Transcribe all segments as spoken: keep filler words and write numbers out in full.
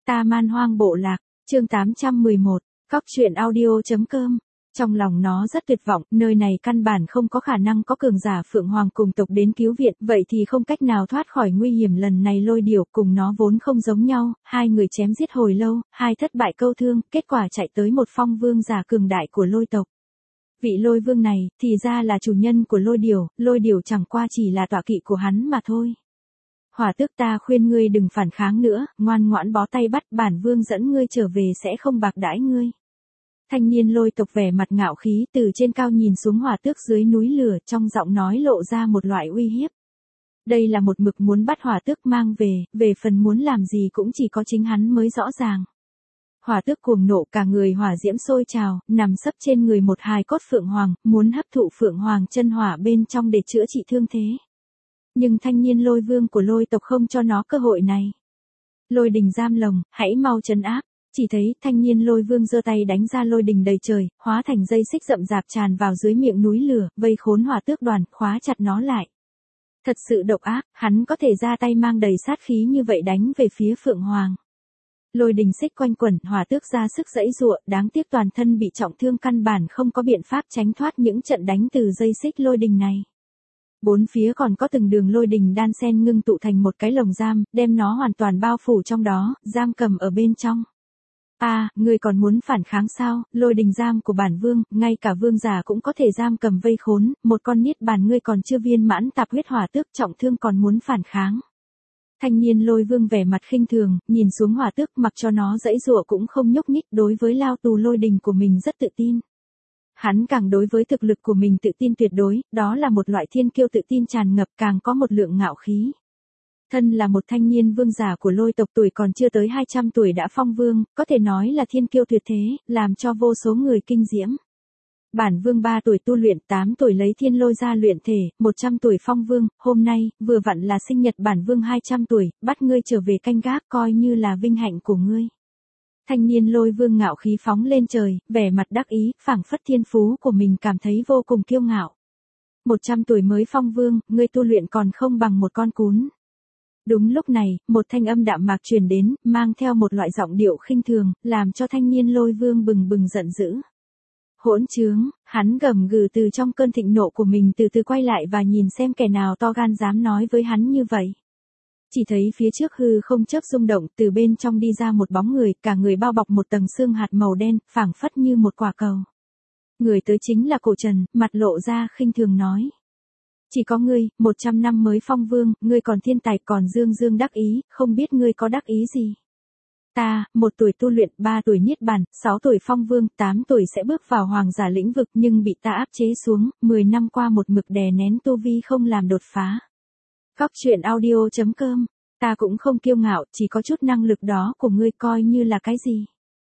Ta Man Hoang Bộ Lạc, chương tám trăm mười một, Cóc truyện audio.com. Trong lòng nó rất tuyệt vọng, nơi này căn bản không có khả năng có cường giả Phượng Hoàng cùng tộc đến cứu viện, vậy thì không cách nào thoát khỏi nguy hiểm. Lần này Lôi Điểu cùng nó vốn không giống nhau, hai người chém giết hồi lâu, hai thất bại câu thương, kết quả chạy tới một phong vương giả cường đại của Lôi tộc. Vị Lôi vương này, thì ra là chủ nhân của Lôi Điểu, Lôi Điểu chẳng qua chỉ là tọa kỵ của hắn mà thôi. Hỏa Tước, ta khuyên ngươi đừng phản kháng nữa, ngoan ngoãn bó tay bắt, bản vương dẫn ngươi trở về sẽ không bạc đãi ngươi. Thanh niên Lôi tộc vẻ mặt ngạo khí từ trên cao nhìn xuống Hỏa Tước dưới núi lửa, trong giọng nói lộ ra một loại uy hiếp. Đây là một mực muốn bắt Hỏa Tước mang về, về phần muốn làm gì cũng chỉ có chính hắn mới rõ ràng. Hỏa Tước cuồng nộ, cả người hỏa diễm sôi trào, nằm sấp trên người một hài cốt Phượng Hoàng, muốn hấp thụ Phượng Hoàng chân hỏa bên trong để chữa trị thương thế. Nhưng thanh niên Lôi vương của Lôi tộc không cho nó cơ hội này. Lôi đình giam lồng, hãy mau trấn áp. Chỉ thấy thanh niên Lôi vương giơ tay đánh ra lôi đình đầy trời, hóa thành dây xích rậm rạp tràn vào dưới miệng núi lửa, vây khốn Hỏa Tước đoàn, khóa chặt nó lại. Thật sự độc ác, hắn có thể ra tay mang đầy sát khí như vậy đánh về phía Phượng Hoàng. Lôi đình xích quanh quẩn, Hỏa Tước ra sức giãy giụa, đáng tiếc toàn thân bị trọng thương, căn bản không có biện pháp tránh thoát những trận đánh từ dây xích lôi đình này. Bốn phía còn có từng đường lôi đình đan xen ngưng tụ thành một cái lồng giam, đem nó hoàn toàn bao phủ trong đó, giam cầm ở bên trong. A, à, ngươi còn muốn phản kháng sao? Lôi đình giam của bản vương, ngay cả vương giả cũng có thể giam cầm vây khốn, một con niết bàn ngươi còn chưa viên mãn tạp huyết Hỏa Tước trọng thương còn muốn phản kháng. Thanh niên Lôi vương vẻ mặt khinh thường, nhìn xuống Hỏa Tước, mặc cho nó giãy giụa cũng không nhúc nhích, đối với lao tù lôi đình của mình rất tự tin. Hắn càng đối với thực lực của mình tự tin tuyệt đối, đó là một loại thiên kiêu tự tin tràn ngập, càng có một lượng ngạo khí. Thân là một thanh niên vương giả của Lôi tộc, tuổi còn chưa tới hai trăm tuổi đã phong vương, có thể nói là thiên kiêu tuyệt thế, làm cho vô số người kinh diễm. Bản vương ba tuổi tu luyện, tám tuổi lấy thiên lôi ra luyện thể, một trăm tuổi phong vương, hôm nay, vừa vặn là sinh nhật bản vương hai trăm tuổi, bắt ngươi trở về canh gác coi như là vinh hạnh của ngươi. Thanh niên Lôi vương ngạo khí phóng lên trời, vẻ mặt đắc ý, phảng phất thiên phú của mình cảm thấy vô cùng kiêu ngạo. Một trăm tuổi mới phong vương, ngươi tu luyện còn không bằng một con cún. Đúng lúc này, một thanh âm đạm mạc truyền đến, mang theo một loại giọng điệu khinh thường, làm cho thanh niên Lôi vương bừng bừng giận dữ. Hỗn trướng, hắn gầm gừ từ trong cơn thịnh nộ của mình, từ từ quay lại và nhìn xem kẻ nào to gan dám nói với hắn như vậy. Chỉ thấy phía trước hư không chớp rung động, từ bên trong đi ra một bóng người, cả người bao bọc một tầng xương hạt màu đen, phảng phất như một quả cầu. Người tới chính là Cổ Trần, mặt lộ ra khinh thường nói. Chỉ có ngươi, một trăm năm mới phong vương, ngươi còn thiên tài, còn dương dương đắc ý, không biết ngươi có đắc ý gì. Ta, một tuổi tu luyện, ba tuổi niết bàn, sáu tuổi phong vương, tám tuổi sẽ bước vào hoàng giả lĩnh vực nhưng bị ta áp chế xuống, mười năm qua một mực đè nén tu vi không làm đột phá. Cóc truyện audio.com, ta cũng không kiêu ngạo, chỉ có chút năng lực đó của ngươi coi như là cái gì.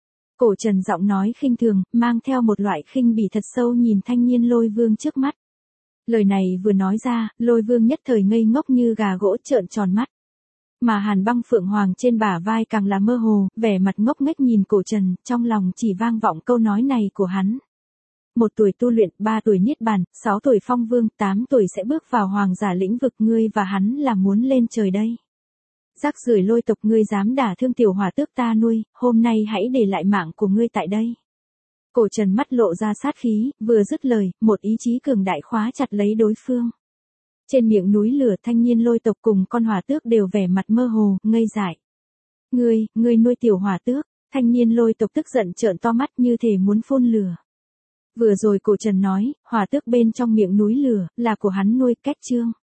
Cổ Trần giọng nói khinh thường, mang theo một loại khinh bỉ thật sâu nhìn thanh niên Lôi vương trước mắt. Lời này vừa nói ra, Lôi vương nhất thời ngây ngốc như gà gỗ, trợn tròn mắt. Mà Hàn Băng Phượng Hoàng trên bả vai càng là mơ hồ, vẻ mặt ngốc nghếch nhìn Cổ Trần, trong lòng chỉ vang vọng câu nói này của hắn. Một tuổi tu luyện, ba tuổi niết bàn, sáu tuổi phong vương, tám tuổi sẽ bước vào hoàng giả lĩnh vực, ngươi và hắn là muốn lên trời đây. Rác rưởi Lôi tộc, ngươi dám đả thương tiểu Hỏa Tước ta nuôi, hôm nay hãy để lại mạng của ngươi tại đây. Cổ Trần mắt lộ ra sát khí, vừa dứt lời, một ý chí cường đại khóa chặt lấy đối phương. Trên miệng núi lửa, thanh niên Lôi tộc cùng con Hỏa Tước đều vẻ mặt mơ hồ, ngây dại. Ngươi, ngươi nuôi tiểu Hỏa Tước, thanh niên Lôi tộc tức giận trợn to mắt như thể muốn phun lửa. Vừa rồi Cổ Trần nói, Hỏa Tước bên trong miệng núi lửa, là của hắn nuôi, cách chương.